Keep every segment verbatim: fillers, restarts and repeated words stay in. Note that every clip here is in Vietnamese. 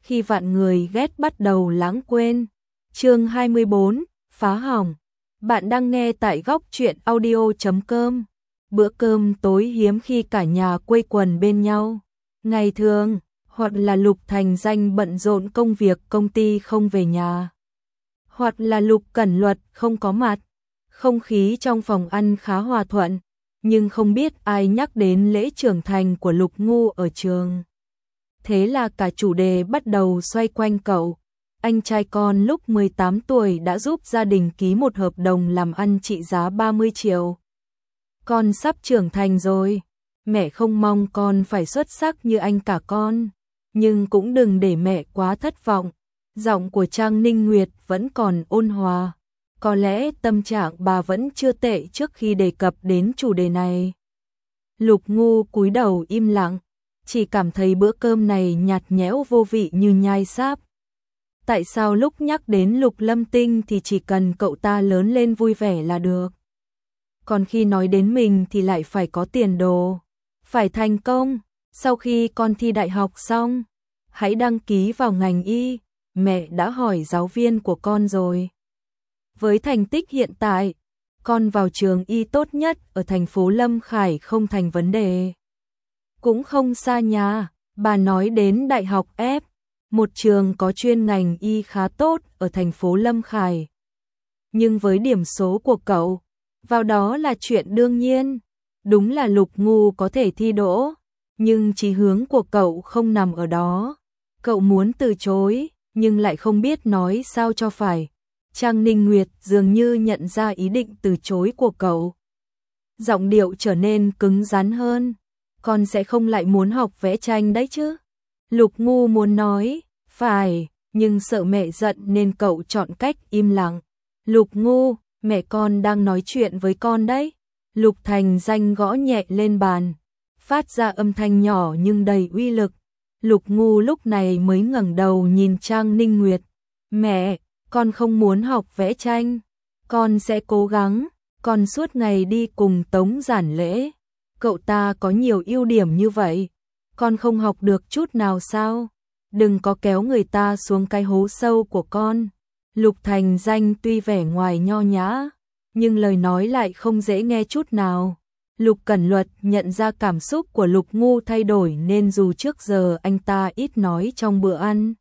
khi vạn người ghét bắt đầu lãng quên. Chương hai mươi bốn, phá hỏng. Bạn đang nghe tại góc truyện audio chấm com. Bữa cơm tối hiếm khi cả nhà quây quần bên nhau. Ngày thường, hoặc là Lục Thành Danh bận rộn công việc công ty không về nhà, hoặc là Lục Cẩn Luật không có mặt. Không khí trong phòng ăn khá hòa thuận, nhưng không biết ai nhắc đến lễ trưởng thành của Lục Ngu ở trường. Thế là cả chủ đề bắt đầu xoay quanh cậu. Anh trai con lúc mười tám tuổi đã giúp gia đình ký một hợp đồng làm ăn trị giá ba mươi triệu. Con sắp trưởng thành rồi, mẹ không mong con phải xuất sắc như anh cả con, nhưng cũng đừng để mẹ quá thất vọng. Giọng của Trang Ninh Nguyệt vẫn còn ôn hòa. Có lẽ tâm trạng bà vẫn chưa tệ trước khi đề cập đến chủ đề này. Lục Ngu cúi đầu im lặng, chỉ cảm thấy bữa cơm này nhạt nhẽo vô vị như nhai sáp. Tại sao lúc nhắc đến Lục Lâm Tinh thì chỉ cần cậu ta lớn lên vui vẻ là được, còn khi nói đến mình thì lại phải có tiền đồ, phải thành công. Sau khi con thi đại học xong, hãy đăng ký vào ngành y, mẹ đã hỏi giáo viên của con rồi. Với thành tích hiện tại, con vào trường y tốt nhất ở thành phố Lâm Khải không thành vấn đề. Cũng không xa nhà, bà nói đến Đại học F, một trường có chuyên ngành y khá tốt ở thành phố Lâm Khải. Nhưng với điểm số của cậu, vào đó là chuyện đương nhiên. Đúng là Lục Ngu có thể thi đỗ, nhưng chí hướng của cậu không nằm ở đó. Cậu muốn từ chối, nhưng lại không biết nói sao cho phải. Trang Ninh Nguyệt dường như nhận ra ý định từ chối của cậu. Giọng điệu trở nên cứng rắn hơn. Con sẽ không lại muốn học vẽ tranh đấy chứ? Lục Ngu muốn nói, phải, nhưng sợ mẹ giận nên cậu chọn cách im lặng. Lục Ngu, mẹ con đang nói chuyện với con đấy. Lục Thành Danh gõ nhẹ lên bàn, phát ra âm thanh nhỏ nhưng đầy uy lực. Lục Ngu lúc này mới ngẩng đầu nhìn Trang Ninh Nguyệt. Mẹ, con không muốn học vẽ tranh. Con sẽ cố gắng. Con suốt ngày đi cùng Tống Giản Lễ. Cậu ta có nhiều ưu điểm như vậy. Con không học được chút nào sao? Đừng có kéo người ta xuống cái hố sâu của con. Lục Thành Danh tuy vẻ ngoài nho nhã, nhưng lời nói lại không dễ nghe chút nào. Lục Cẩn Luật nhận ra cảm xúc của Lục Ngu thay đổi nên dù trước giờ anh ta ít nói trong bữa ăn,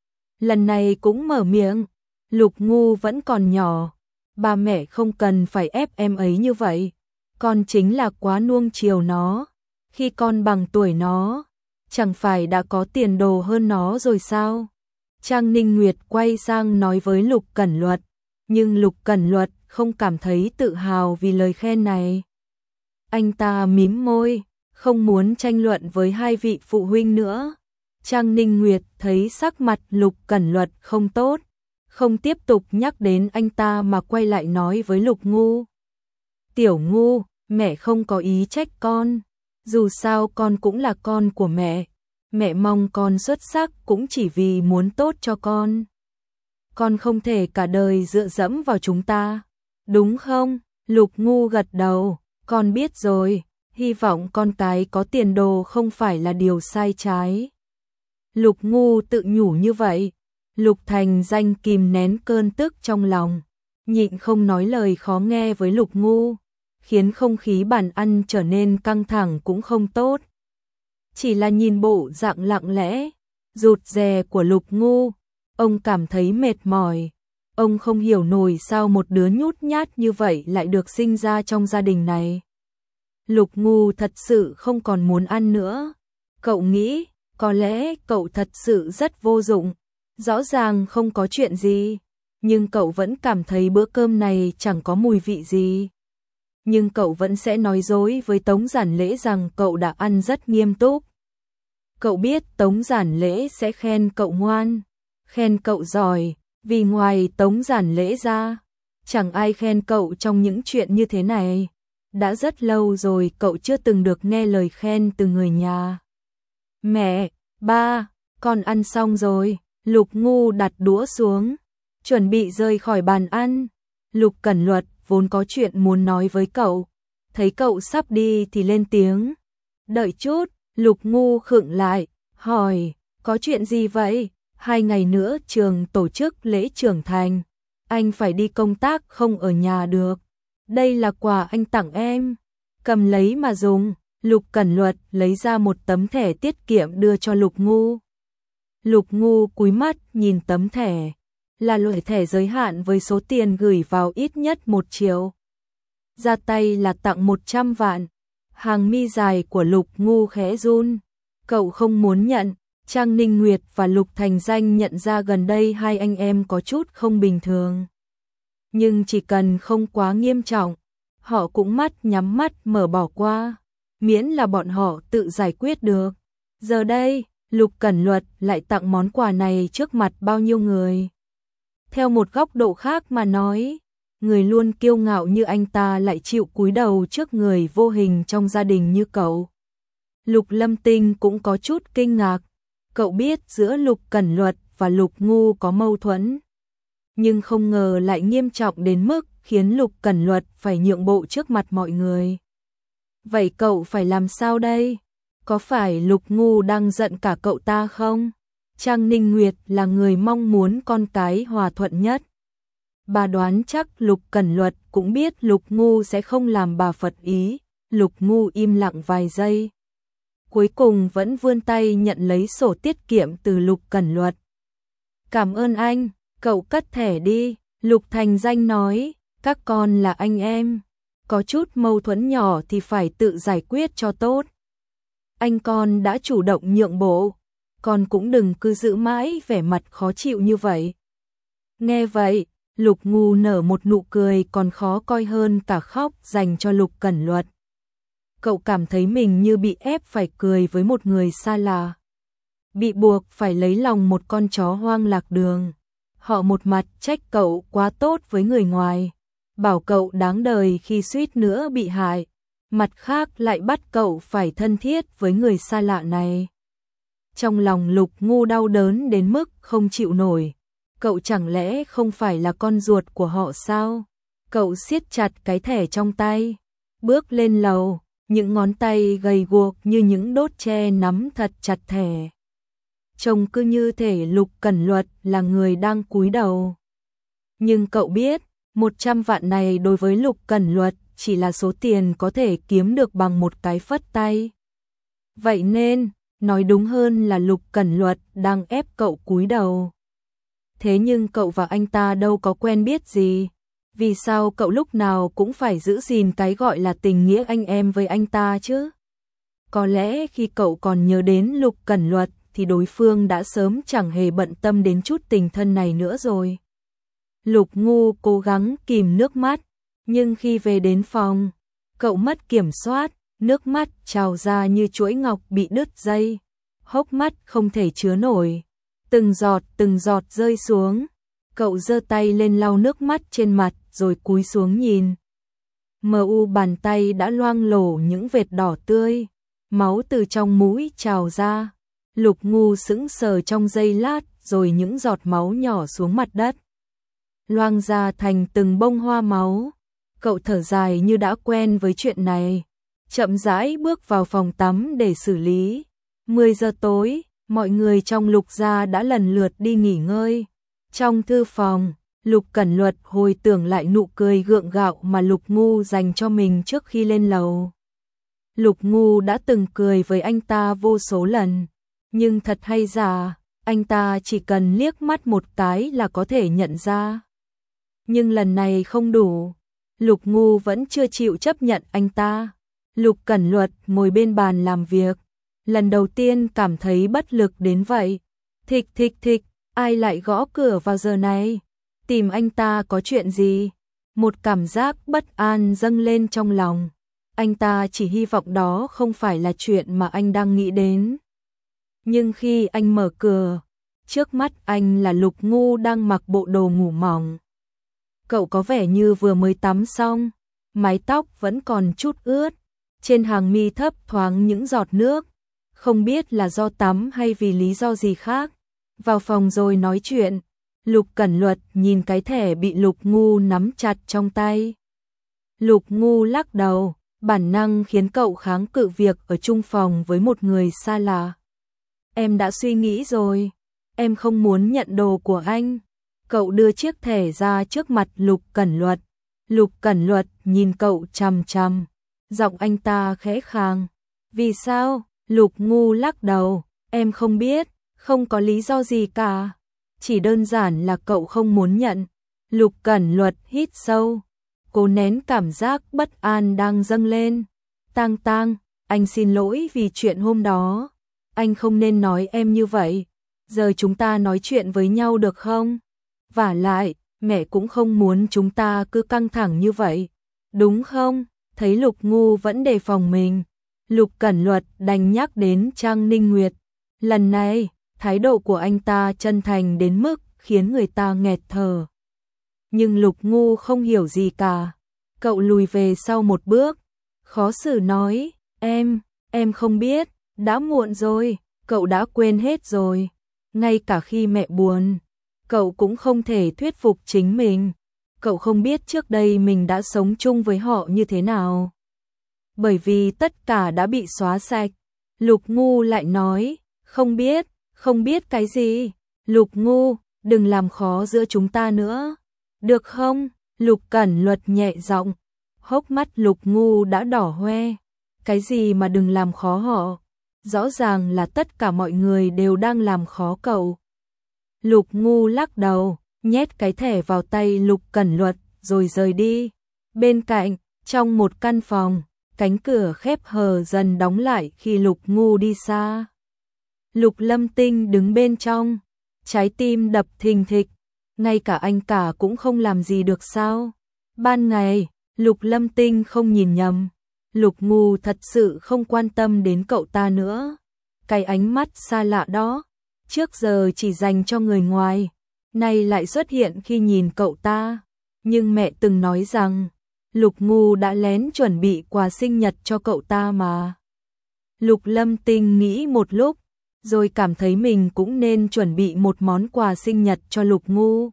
lần này cũng mở miệng. Lục Ngu vẫn còn nhỏ, ba mẹ không cần phải ép em ấy như vậy. Con chính là quá nuông chiều nó. Khi con bằng tuổi nó, chẳng phải đã có tiền đồ hơn nó rồi sao? Trang Ninh Nguyệt quay sang nói với Lục Cẩn Luật, nhưng Lục Cẩn Luật không cảm thấy tự hào vì lời khen này. Anh ta mím môi, không muốn tranh luận với hai vị phụ huynh nữa. Trang Ninh Nguyệt thấy sắc mặt Lục Cẩn Luật không tốt, không tiếp tục nhắc đến anh ta mà quay lại nói với Lục Ngu. Tiểu Ngu, mẹ không có ý trách con. Dù sao con cũng là con của mẹ. Mẹ mong con xuất sắc cũng chỉ vì muốn tốt cho con. Con không thể cả đời dựa dẫm vào chúng ta, đúng không? Lục Ngu gật đầu, con biết rồi, hy vọng con cái có tiền đồ không phải là điều sai trái. Lục Ngu tự nhủ như vậy. Lục Thành Danh kìm nén cơn tức trong lòng, nhịn không nói lời khó nghe với Lục Ngu, khiến không khí bàn ăn trở nên căng thẳng cũng không tốt. Chỉ là nhìn bộ dạng lặng lẽ, rụt rè của Lục Ngu, ông cảm thấy mệt mỏi. Ông không hiểu nổi sao một đứa nhút nhát như vậy lại được sinh ra trong gia đình này. Lục Ngu thật sự không còn muốn ăn nữa. Cậu nghĩ, có lẽ cậu thật sự rất vô dụng. Rõ ràng không có chuyện gì, nhưng cậu vẫn cảm thấy bữa cơm này chẳng có mùi vị gì. Nhưng cậu vẫn sẽ nói dối với Tống Giản Lễ rằng cậu đã ăn rất nghiêm túc. Cậu biết Tống Giản Lễ sẽ khen cậu ngoan, khen cậu giỏi, vì ngoài Tống Giản Lễ ra, chẳng ai khen cậu trong những chuyện như thế này. Đã rất lâu rồi cậu chưa từng được nghe lời khen từ người nhà. Mẹ, ba, con ăn xong rồi. Lục Ngu đặt đũa xuống, chuẩn bị rời khỏi bàn ăn. Lục Cẩn Luật vốn có chuyện muốn nói với cậu, thấy cậu sắp đi thì lên tiếng. Đợi chút. Lục Ngu khựng lại, hỏi, có chuyện gì vậy? Hai ngày nữa trường tổ chức lễ trưởng thành, anh phải đi công tác không ở nhà được. Đây là quà anh tặng em, cầm lấy mà dùng. Lục Cẩn Luật lấy ra một tấm thẻ tiết kiệm đưa cho Lục Ngu. Lục Ngu cúi mắt nhìn tấm thẻ, là loại thẻ giới hạn với số tiền gửi vào ít nhất một triệu. Ra tay là tặng một trăm vạn. Hàng mi dài của Lục Ngu khẽ run. Cậu không muốn nhận. Trang Ninh Nguyệt và Lục Thành Danh nhận ra gần đây hai anh em có chút không bình thường. Nhưng chỉ cần không quá nghiêm trọng, họ cũng mắt nhắm mắt mở bỏ qua, miễn là bọn họ tự giải quyết được. Giờ đây, Lục Cẩn Luật lại tặng món quà này trước mặt bao nhiêu người. Theo một góc độ khác mà nói, người luôn kiêu ngạo như anh ta lại chịu cúi đầu trước người vô hình trong gia đình như cậu. Lục Lâm Tinh cũng có chút kinh ngạc. Cậu biết giữa Lục Cẩn Luật và Lục Ngu có mâu thuẫn, nhưng không ngờ lại nghiêm trọng đến mức khiến Lục Cẩn Luật phải nhượng bộ trước mặt mọi người. Vậy cậu phải làm sao đây? Có phải Lục Ngu đang giận cả cậu ta không? Trang Ninh Nguyệt là người mong muốn con cái hòa thuận nhất. Bà đoán chắc Lục Cẩn Luật cũng biết Lục Ngu sẽ không làm bà phật ý. Lục Ngu im lặng vài giây, cuối cùng vẫn vươn tay nhận lấy sổ tiết kiệm từ Lục Cẩn Luật. Cảm ơn anh, cậu cất thẻ đi. Lục Thành Danh nói, các con là anh em, có chút mâu thuẫn nhỏ thì phải tự giải quyết cho tốt. Anh con đã chủ động nhượng bộ, con cũng đừng cứ giữ mãi vẻ mặt khó chịu như vậy. Nghe vậy, Lục Ngu nở một nụ cười còn khó coi hơn cả khóc dành cho Lục Cẩn Luật. Cậu cảm thấy mình như bị ép phải cười với một người xa lạ, bị buộc phải lấy lòng một con chó hoang lạc đường. Họ một mặt trách cậu quá tốt với người ngoài, bảo cậu đáng đời khi suýt nữa bị hại, mặt khác lại bắt cậu phải thân thiết với người xa lạ này. Trong lòng Lục Ngu đau đớn đến mức không chịu nổi. Cậu chẳng lẽ không phải là con ruột của họ sao? Cậu siết chặt cái thẻ trong tay, bước lên lầu, những ngón tay gầy guộc như những đốt tre nắm thật chặt thẻ. Trông cứ như thể Lục Cẩn Luật là người đang cúi đầu. Nhưng cậu biết, một trăm vạn này đối với Lục Cẩn Luật chỉ là số tiền có thể kiếm được bằng một cái phất tay. Vậy nên, nói đúng hơn là Lục Cẩn Luật đang ép cậu cúi đầu. Thế nhưng cậu và anh ta đâu có quen biết gì. Vì sao cậu lúc nào cũng phải giữ gìn cái gọi là tình nghĩa anh em với anh ta chứ? Có lẽ khi cậu còn nhớ đến Lục Cẩn Luật thì đối phương đã sớm chẳng hề bận tâm đến chút tình thân này nữa rồi. Lục Ngu cố gắng kìm nước mắt, nhưng khi về đến phòng, cậu mất kiểm soát, nước mắt trào ra như chuỗi ngọc bị đứt dây, hốc mắt không thể chứa nổi, từng giọt từng giọt rơi xuống. Cậu giơ tay lên lau nước mắt trên mặt rồi cúi xuống nhìn. Mờ u bàn tay đã loang lổ những vệt đỏ tươi, máu từ trong mũi trào ra. Lục Ngu sững sờ trong giây lát rồi những giọt máu nhỏ xuống mặt đất, loang ra thành từng bông hoa máu. Cậu thở dài như đã quen với chuyện này, chậm rãi bước vào phòng tắm để xử lý. mười giờ tối, mọi người trong Lục gia đã lần lượt đi nghỉ ngơi. Trong thư phòng, Lục Cẩn Luật hồi tưởng lại nụ cười gượng gạo mà Lục Ngu dành cho mình trước khi lên lầu. Lục Ngu đã từng cười với anh ta vô số lần, nhưng thật hay giả, anh ta chỉ cần liếc mắt một cái là có thể nhận ra. Nhưng lần này không đủ, Lục Ngu vẫn chưa chịu chấp nhận anh ta. Lục Cẩn Luật ngồi bên bàn làm việc, lần đầu tiên cảm thấy bất lực đến vậy. Thịch thịch thịch, ai lại gõ cửa vào giờ này? Tìm anh ta có chuyện gì? Một cảm giác bất an dâng lên trong lòng. Anh ta chỉ hy vọng đó không phải là chuyện mà anh đang nghĩ đến. Nhưng khi anh mở cửa, trước mắt anh là Lục Ngu đang mặc bộ đồ ngủ mỏng. Cậu có vẻ như vừa mới tắm xong, mái tóc vẫn còn chút ướt, trên hàng mi thấp thoáng những giọt nước, không biết là do tắm hay vì lý do gì khác. Vào phòng rồi nói chuyện. Lục Cẩn Luật nhìn cái thẻ bị Lục Ngu nắm chặt trong tay. Lục Ngu lắc đầu, bản năng khiến cậu kháng cự việc ở chung phòng với một người xa lạ. Em đã suy nghĩ rồi, em không muốn nhận đồ của anh. Cậu đưa chiếc thẻ ra trước mặt Lục Cẩn Luật. Lục Cẩn Luật nhìn cậu chằm chằm, giọng anh ta khẽ khàng. Vì sao? Lục Ngu lắc đầu, em không biết, không có lý do gì cả. Chỉ đơn giản là cậu không muốn nhận. Lục Cẩn Luật hít sâu, cố nén cảm giác bất an đang dâng lên. Tang Tang, anh xin lỗi vì chuyện hôm đó. Anh không nên nói em như vậy. Giờ chúng ta nói chuyện với nhau được không? Vả lại, mẹ cũng không muốn chúng ta cứ căng thẳng như vậy. Đúng không? Thấy Lục Ngu vẫn đề phòng mình, Lục Cẩn Luật đành nhắc đến Trang Ninh Nguyệt. Lần này, thái độ của anh ta chân thành đến mức khiến người ta nghẹt thở. Nhưng Lục Ngu không hiểu gì cả. Cậu lùi về sau một bước, khó xử nói, em, em không biết, đã muộn rồi, cậu đã quên hết rồi. Ngay cả khi mẹ buồn, cậu cũng không thể thuyết phục chính mình. Cậu không biết trước đây mình đã sống chung với họ như thế nào. Bởi vì tất cả đã bị xóa sạch. Lục Ngu lại nói, không biết, không biết cái gì. Lục Ngu, đừng làm khó giữa chúng ta nữa. Được không? Lục Cẩn Luật nhẹ giọng. Hốc mắt Lục Ngu đã đỏ hoe. Cái gì mà đừng làm khó họ? Rõ ràng là tất cả mọi người đều đang làm khó cậu. Lục Ngu lắc đầu, nhét cái thẻ vào tay Lục Cẩn Luật rồi rời đi. Bên cạnh, trong một căn phòng, cánh cửa khép hờ dần đóng lại khi Lục Ngu đi xa. Lục Lâm Tinh đứng bên trong, trái tim đập thình thịch. Ngay cả anh cả cũng không làm gì được sao? Ban ngày, Lục Lâm Tinh không nhìn nhầm. Lục Ngu thật sự không quan tâm đến cậu ta nữa. Cái ánh mắt xa lạ đó, trước giờ chỉ dành cho người ngoài, nay lại xuất hiện khi nhìn cậu ta. Nhưng mẹ từng nói rằng, Lục Ngu đã lén chuẩn bị quà sinh nhật cho cậu ta mà. Lục Lâm Tinh nghĩ một lúc, rồi cảm thấy mình cũng nên chuẩn bị một món quà sinh nhật cho Lục Ngu.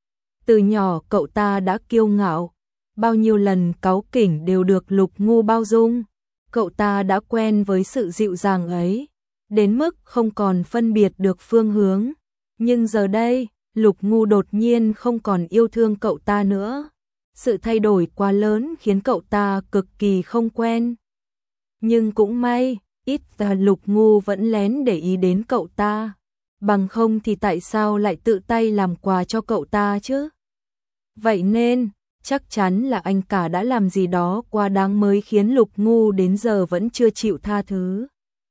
Từ nhỏ cậu ta đã kiêu ngạo, bao nhiêu lần cáu kỉnh đều được Lục Ngu bao dung. Cậu ta đã quen với sự dịu dàng ấy, đến mức không còn phân biệt được phương hướng. Nhưng giờ đây, Lục Ngu đột nhiên không còn yêu thương cậu ta nữa. Sự thay đổi quá lớn khiến cậu ta cực kỳ không quen. Nhưng cũng may, ít ra Lục Ngu vẫn lén để ý đến cậu ta. Bằng không thì tại sao lại tự tay làm quà cho cậu ta chứ? Vậy nên, chắc chắn là anh cả đã làm gì đó quá đáng mới khiến Lục Ngu đến giờ vẫn chưa chịu tha thứ.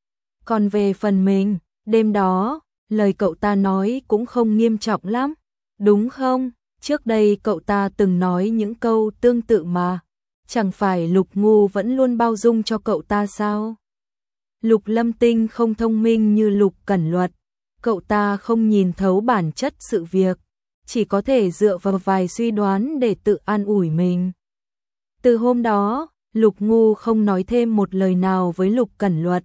Còn về phần mình, đêm đó, lời cậu ta nói cũng không nghiêm trọng lắm, đúng không? Trước đây cậu ta từng nói những câu tương tự mà, chẳng phải Lục Ngu vẫn luôn bao dung cho cậu ta sao? Lục Lâm Tinh không thông minh như Lục Cẩn Luật, cậu ta không nhìn thấu bản chất sự việc, chỉ có thể dựa vào vài suy đoán để tự an ủi mình. Từ hôm đó, Lục Ngu không nói thêm một lời nào với Lục Cẩn Luật.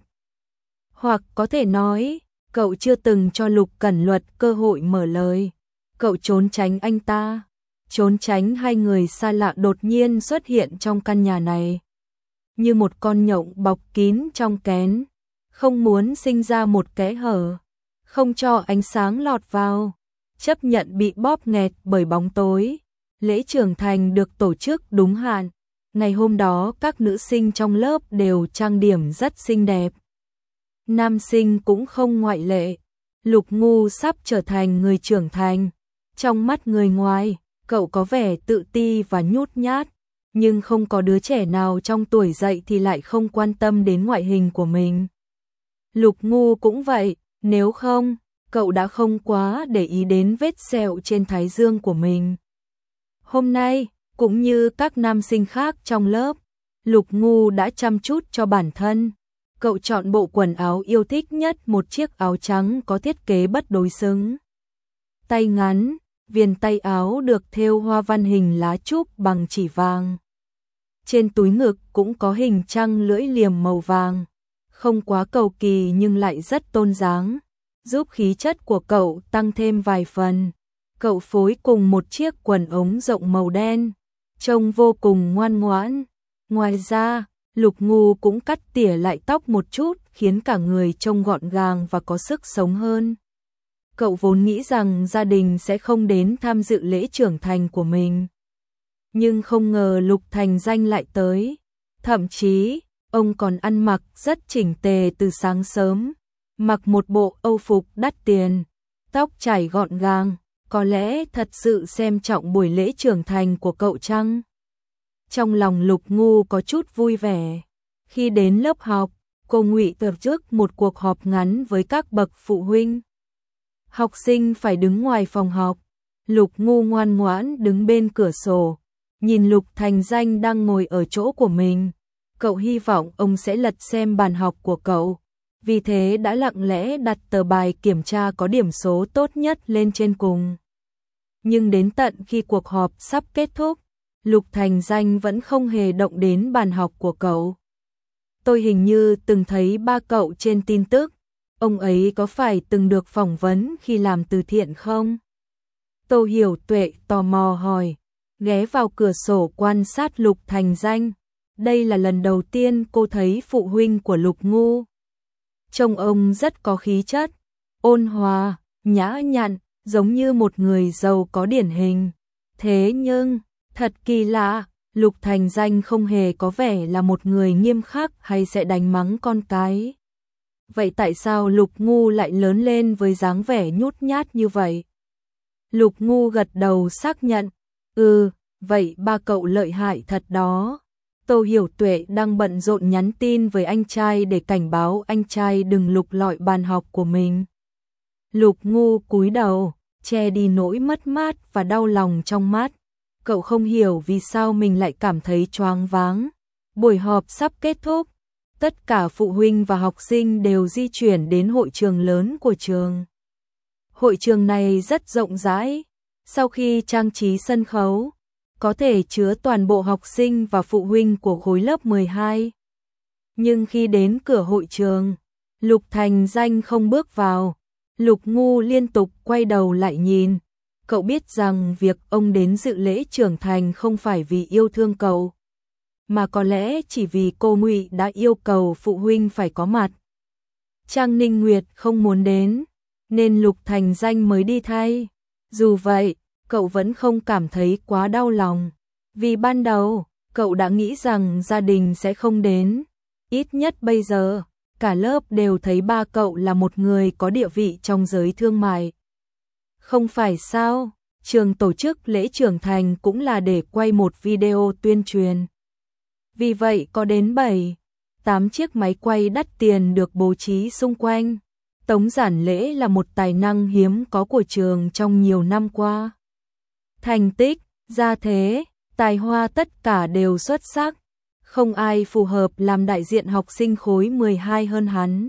Hoặc có thể nói, cậu chưa từng cho Lục Cẩn Luật cơ hội mở lời. Cậu trốn tránh anh ta, trốn tránh hai người xa lạ đột nhiên xuất hiện trong căn nhà này. Như một con nhộng bọc kín trong kén, không muốn sinh ra một kẽ hở, không cho ánh sáng lọt vào, chấp nhận bị bóp nghẹt bởi bóng tối. Lễ trưởng thành được tổ chức đúng hạn. Ngày hôm đó các nữ sinh trong lớp đều trang điểm rất xinh đẹp. Nam sinh cũng không ngoại lệ. Lục Ngu sắp trở thành người trưởng thành. Trong mắt người ngoài, cậu có vẻ tự ti và nhút nhát, nhưng không có đứa trẻ nào trong tuổi dậy thì lại không quan tâm đến ngoại hình của mình. Lục Ngu cũng vậy, nếu không, cậu đã không quá để ý đến vết sẹo trên thái dương của mình. Hôm nay, cũng như các nam sinh khác trong lớp, Lục Ngu đã chăm chút cho bản thân. Cậu chọn bộ quần áo yêu thích nhất, một chiếc áo trắng có thiết kế bất đối xứng. Tay ngắn, viền tay áo được thêu hoa văn hình lá trúc bằng chỉ vàng. Trên túi ngực cũng có hình trăng lưỡi liềm màu vàng. Không quá cầu kỳ nhưng lại rất tôn dáng, giúp khí chất của cậu tăng thêm vài phần. Cậu phối cùng một chiếc quần ống rộng màu đen, trông vô cùng ngoan ngoãn. Ngoài ra, Lục Ngu cũng cắt tỉa lại tóc một chút khiến cả người trông gọn gàng và có sức sống hơn. Cậu vốn nghĩ rằng gia đình sẽ không đến tham dự lễ trưởng thành của mình. Nhưng không ngờ Lục Thành Danh lại tới. Thậm chí, ông còn ăn mặc rất chỉnh tề từ sáng sớm. Mặc một bộ âu phục đắt tiền, tóc chải gọn gàng, có lẽ thật sự xem trọng buổi lễ trưởng thành của cậu chăng? Trong lòng Lục Ngu có chút vui vẻ. Khi đến lớp học, cô Ngụy tổ chức một cuộc họp ngắn với các bậc phụ huynh. Học sinh phải đứng ngoài phòng học. Lục Ngu ngoan ngoãn đứng bên cửa sổ, nhìn Lục Thành Danh đang ngồi ở chỗ của mình. Cậu hy vọng ông sẽ lật xem bàn học của cậu, vì thế đã lặng lẽ đặt tờ bài kiểm tra có điểm số tốt nhất lên trên cùng. Nhưng đến tận khi cuộc họp sắp kết thúc, Lục Thành Danh vẫn không hề động đến bàn học của cậu. Tôi hình như từng thấy ba cậu trên tin tức, ông ấy có phải từng được phỏng vấn khi làm từ thiện không? Tô Hiểu Tuệ tò mò hỏi, ghé vào cửa sổ quan sát Lục Thành Danh. Đây là lần đầu tiên cô thấy phụ huynh của Lục Ngu. Trông ông rất có khí chất, ôn hòa, nhã nhặn, giống như một người giàu có điển hình. Thế nhưng, thật kỳ lạ, Lục Thành Danh không hề có vẻ là một người nghiêm khắc hay sẽ đánh mắng con cái. Vậy tại sao Lục Ngu lại lớn lên với dáng vẻ nhút nhát như vậy? Lục Ngu gật đầu xác nhận, ừ, vậy ba cậu lợi hại thật đó. Tô Hiểu Tuệ đang bận rộn nhắn tin với anh trai để cảnh báo anh trai đừng lục lọi bàn học của mình. Lục Ngu cúi đầu, che đi nỗi mất mát và đau lòng trong mắt. Cậu không hiểu vì sao mình lại cảm thấy choáng váng. Buổi họp sắp kết thúc, tất cả phụ huynh và học sinh đều di chuyển đến hội trường lớn của trường. Hội trường này rất rộng rãi, sau khi trang trí sân khấu, có thể chứa toàn bộ học sinh và phụ huynh của khối lớp mười hai. Nhưng khi đến cửa hội trường, Lục Thành Danh không bước vào. Lục Ngu liên tục quay đầu lại nhìn. Cậu biết rằng việc ông đến dự lễ trưởng thành không phải vì yêu thương cậu, mà có lẽ chỉ vì cô Ngụy đã yêu cầu phụ huynh phải có mặt. Trang Ninh Nguyệt không muốn đến, nên Lục Thành Danh mới đi thay. Dù vậy, cậu vẫn không cảm thấy quá đau lòng, vì ban đầu, cậu đã nghĩ rằng gia đình sẽ không đến. Ít nhất bây giờ, cả lớp đều thấy ba cậu là một người có địa vị trong giới thương mại. Không phải sao, trường tổ chức lễ trưởng thành cũng là để quay một video tuyên truyền. Vì vậy có đến bảy, tám chiếc máy quay đắt tiền được bố trí xung quanh. Tống giản lễ là một tài năng hiếm có của trường trong nhiều năm qua. Thành tích, gia thế, tài hoa tất cả đều xuất sắc. Không ai phù hợp làm đại diện học sinh khối mười hai hơn hắn.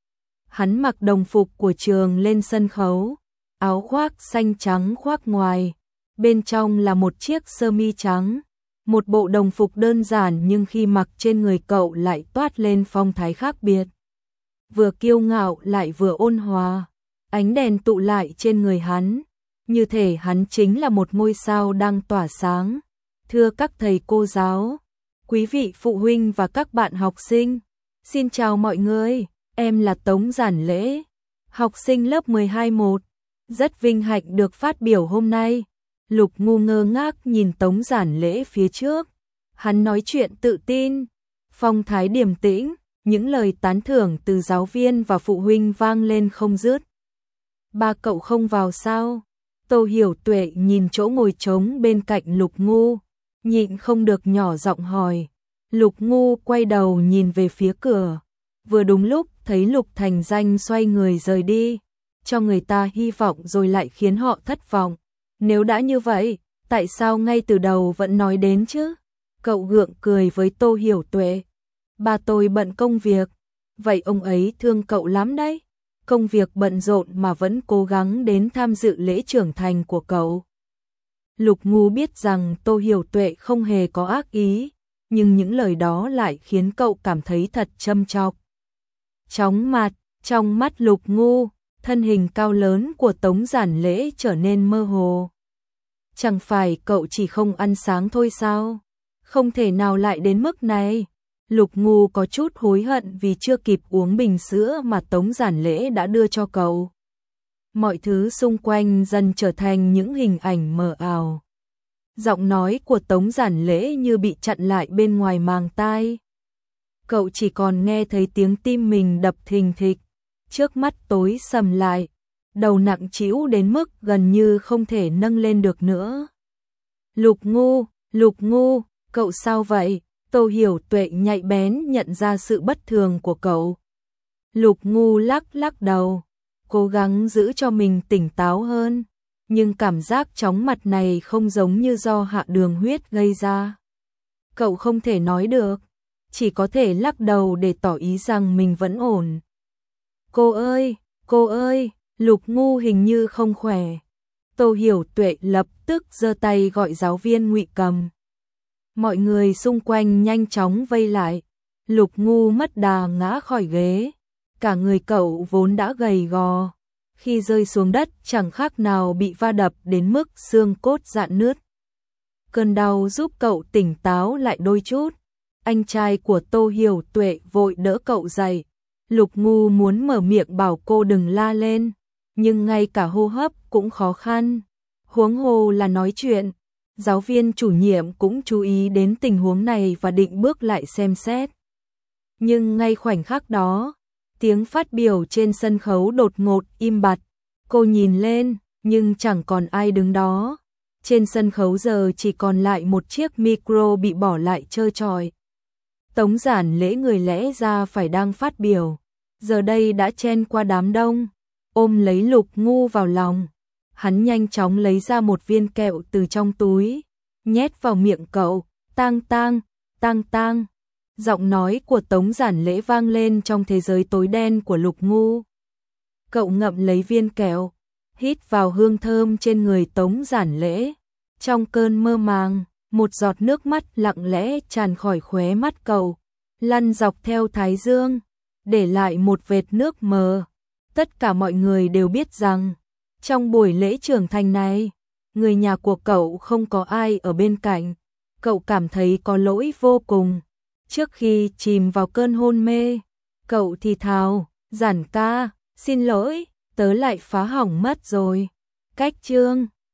Hắn mặc đồng phục của trường lên sân khấu, áo khoác xanh trắng khoác ngoài, bên trong là một chiếc sơ mi trắng, một bộ đồng phục đơn giản nhưng khi mặc trên người cậu lại toát lên phong thái khác biệt. Vừa kiêu ngạo lại vừa ôn hòa, ánh đèn tụ lại trên người hắn, như thể hắn chính là một ngôi sao đang tỏa sáng. Thưa các thầy cô giáo, quý vị phụ huynh và các bạn học sinh, xin chào mọi người, em là Tống Giản Lễ, học sinh lớp mười hai một, rất vinh hạnh được phát biểu hôm nay. Lục Ngu ngơ ngác nhìn Tống Giản Lễ phía trước, hắn nói chuyện tự tin, phong thái điềm tĩnh, những lời tán thưởng từ giáo viên và phụ huynh vang lên không dứt. Ba cậu không vào sao? Tô Hiểu Tuệ nhìn chỗ ngồi trống bên cạnh Lục Ngu, nhịn không được nhỏ giọng hỏi. Lục Ngu quay đầu nhìn về phía cửa, vừa đúng lúc thấy Lục Thành Danh xoay người rời đi, cho người ta hy vọng rồi lại khiến họ thất vọng. Nếu đã như vậy, tại sao ngay từ đầu vẫn nói đến chứ? Cậu gượng cười với Tô Hiểu Tuệ. Ba tôi bận công việc, vậy ông ấy thương cậu lắm đấy. Công việc bận rộn mà vẫn cố gắng đến tham dự lễ trưởng thành của cậu. Lục Ngu biết rằng Tô Hiểu Tuệ không hề có ác ý, nhưng những lời đó lại khiến cậu cảm thấy thật châm chọc. Chóng mặt, trong mắt Lục Ngu, thân hình cao lớn của Tống Giản Lễ trở nên mơ hồ. Chẳng phải cậu chỉ không ăn sáng thôi sao? Không thể nào lại đến mức này. Lục Ngu có chút hối hận vì chưa kịp uống bình sữa mà Tống Giản Lễ đã đưa cho cậu. mọi thứ xung quanh dần trở thành những hình ảnh mờ ảo. Giọng nói của Tống Giản Lễ như bị chặn lại bên ngoài màng tai. Cậu chỉ còn nghe thấy tiếng tim mình đập thình thịch, trước mắt tối sầm lại, đầu nặng trĩu đến mức gần như không thể nâng lên được nữa. Lục Ngu, Lục Ngu, cậu sao vậy? Tô Hiểu Tuệ nhạy bén nhận ra sự bất thường của cậu. Lục Ngu lắc lắc đầu, cố gắng giữ cho mình tỉnh táo hơn, nhưng cảm giác chóng mặt này không giống như do hạ đường huyết gây ra. Cậu không thể nói được, chỉ có thể lắc đầu để tỏ ý rằng mình vẫn ổn. Cô ơi, cô ơi, Lục Ngu hình như không khỏe. Tô Hiểu Tuệ lập tức giơ tay gọi giáo viên Ngụy Cầm. Mọi người xung quanh nhanh chóng vây lại. Lục Ngu mất đà ngã khỏi ghế. Cả người cậu vốn đã gầy gò, khi rơi xuống đất chẳng khác nào bị va đập đến mức xương cốt rạn nứt. Cơn đau giúp cậu tỉnh táo lại đôi chút. Anh trai của Tô Hiểu Tuệ vội đỡ cậu dậy. Lục Ngu muốn mở miệng bảo cô đừng la lên, nhưng ngay cả hô hấp cũng khó khăn, huống hồ là nói chuyện. Giáo viên chủ nhiệm cũng chú ý đến tình huống này và định bước lại xem xét. Nhưng ngay khoảnh khắc đó, tiếng phát biểu trên sân khấu đột ngột im bặt. Cô nhìn lên, nhưng chẳng còn ai đứng đó. Trên sân khấu giờ chỉ còn lại một chiếc micro bị bỏ lại trơ trọi. Tống Giản Lễ người lẽ ra phải đang phát biểu, giờ đây đã chen qua đám đông, ôm lấy Lục Ngu vào lòng. Hắn nhanh chóng lấy ra một viên kẹo từ trong túi, nhét vào miệng cậu. Tang tang, tang tang. Giọng nói của Tống Giản Lễ vang lên trong thế giới tối đen của Lục Ngu. Cậu ngậm lấy viên kẹo, hít vào hương thơm trên người Tống Giản Lễ. Trong cơn mơ màng, một giọt nước mắt lặng lẽ tràn khỏi khóe mắt cậu, lăn dọc theo thái dương, để lại một vệt nước mờ. Tất cả mọi người đều biết rằng, trong buổi lễ trưởng thành này, người nhà của cậu không có ai ở bên cạnh. Cậu cảm thấy có lỗi vô cùng. Trước khi chìm vào cơn hôn mê, cậu thì thào, Giản ca, xin lỗi, tớ lại phá hỏng mất rồi. Cách chương